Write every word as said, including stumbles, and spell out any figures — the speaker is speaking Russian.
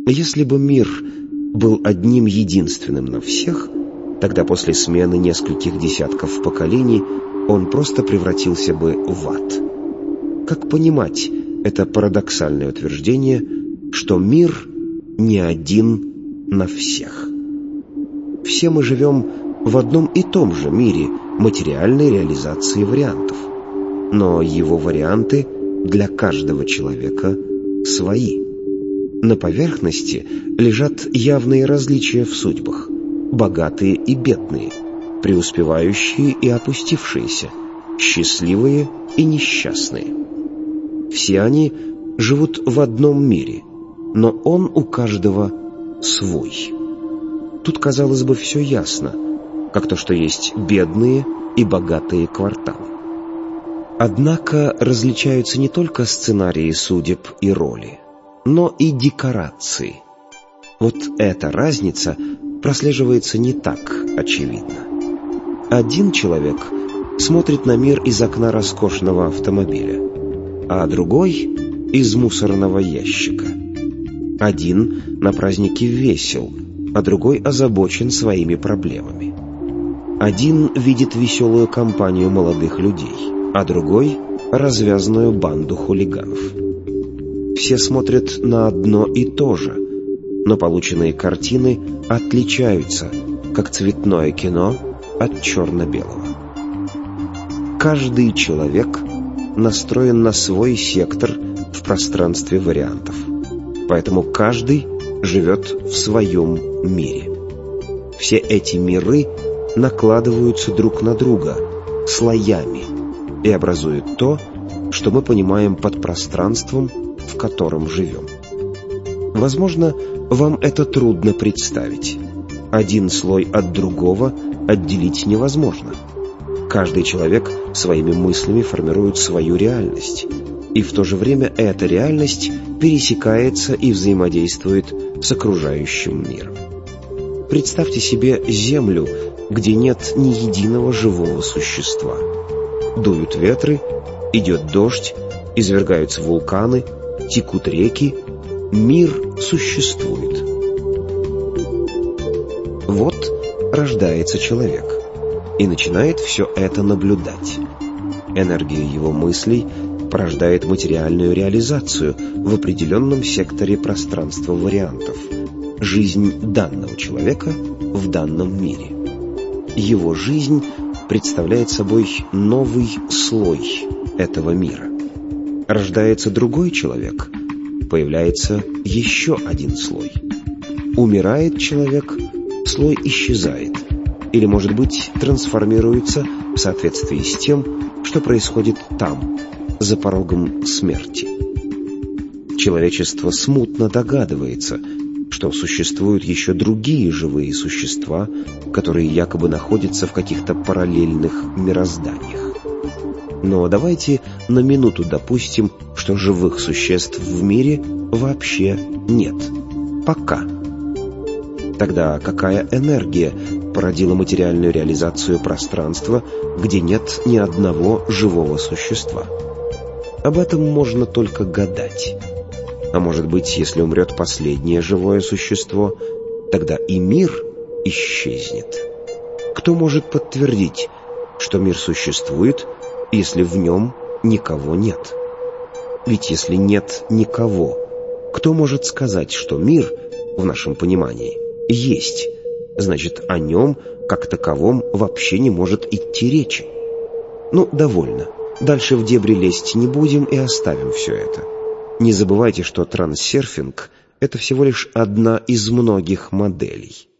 Если бы мир был одним единственным на всех, тогда после смены нескольких десятков поколений он просто превратился бы в ад. Как понимать это парадоксальное утверждение, что мир не один на всех? Все мы живем в одном и том же мире материальной реализации вариантов, но его варианты для каждого человека свои. На поверхности лежат явные различия в судьбах, богатые и бедные, преуспевающие и опустившиеся, счастливые и несчастные. Все они живут в одном мире, но он у каждого свой. Тут, казалось бы, все ясно, как то, что есть бедные и богатые кварталы. Однако различаются не только сценарии судеб и роли, но и декорации. Вот эта разница прослеживается не так очевидно. Один человек смотрит на мир из окна роскошного автомобиля, а другой — из мусорного ящика. Один на празднике весел, а другой озабочен своими проблемами. Один видит веселую компанию молодых людей, а другой — развязанную банду хулиганов. Все смотрят на одно и то же, но полученные картины отличаются, как цветное кино от черно-белого. Каждый человек настроен на свой сектор в пространстве вариантов, поэтому каждый живет в своем мире. Все эти миры накладываются друг на друга слоями и образуют то, что мы понимаем под пространством, в котором живем. Возможно, вам это трудно представить. Один слой от другого отделить невозможно. Каждый человек своими мыслями формирует свою реальность, и в то же время эта реальность пересекается и взаимодействует с окружающим миром. Представьте себе Землю, где нет ни единого живого существа. Дуют ветры, идет дождь, извергаются вулканы, текут реки, мир существует. Вот рождается человек и начинает все это наблюдать. Энергия его мыслей порождает материальную реализацию в определенном секторе пространства вариантов, жизнь данного человека в данном мире. Его жизнь представляет собой новый слой этого мира. Рождается другой человек, появляется еще один слой. Умирает человек, слой исчезает, или, может быть, трансформируется в соответствии с тем, что происходит там, за порогом смерти. Человечество смутно догадывается, что существуют еще другие живые существа, которые якобы находятся в каких-то параллельных мирозданиях. Но давайте на минуту допустим, что живых существ в мире вообще нет. Пока. Тогда какая энергия породила материальную реализацию пространства, где нет ни одного живого существа? Об этом можно только гадать. А может быть, если умрет последнее живое существо, тогда и мир исчезнет. Кто может подтвердить, что мир существует, если в нем никого нет? Ведь если нет никого, кто может сказать, что мир, в нашем понимании, есть? Значит, о нем, как таковом, вообще не может идти речи. Ну, довольно. Дальше в дебри лезть не будем и оставим все это. Не забывайте, что транссерфинг — это всего лишь одна из многих моделей.